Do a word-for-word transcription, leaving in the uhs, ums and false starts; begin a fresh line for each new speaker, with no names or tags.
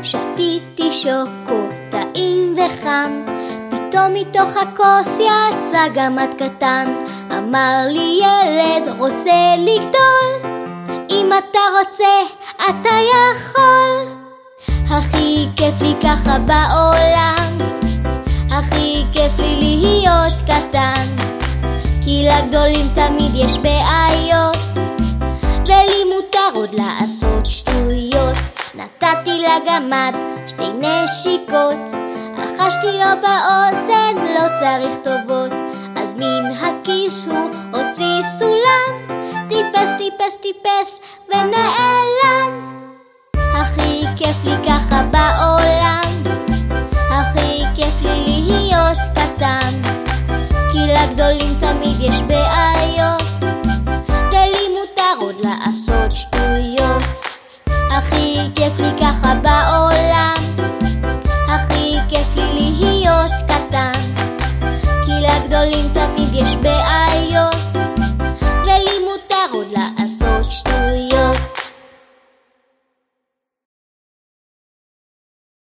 שתיתי שוקו טעים וחם, פתאום מתוך הכוס יצא גמד קטן. אמר לי ילד רוצה לגדול, אם אתה רוצה אתה יכול. הכי כיף לי ככה בעולם, הכי כיף לי להיות קטן, כי לגדולים תמיד יש בעיות, ולי מותר עוד לעשות שטויות. נתתי לגמד שתי נשיקות, לחשתי לו באוזן לא צריך טובות, אז מן הכיס הוא הוציא סולם, טיפס טיפס טיפס ונעלם. הכי כיף לי ככה בעולם, הכי כיף לי להיות קטן, כי לגדולים תמיד יש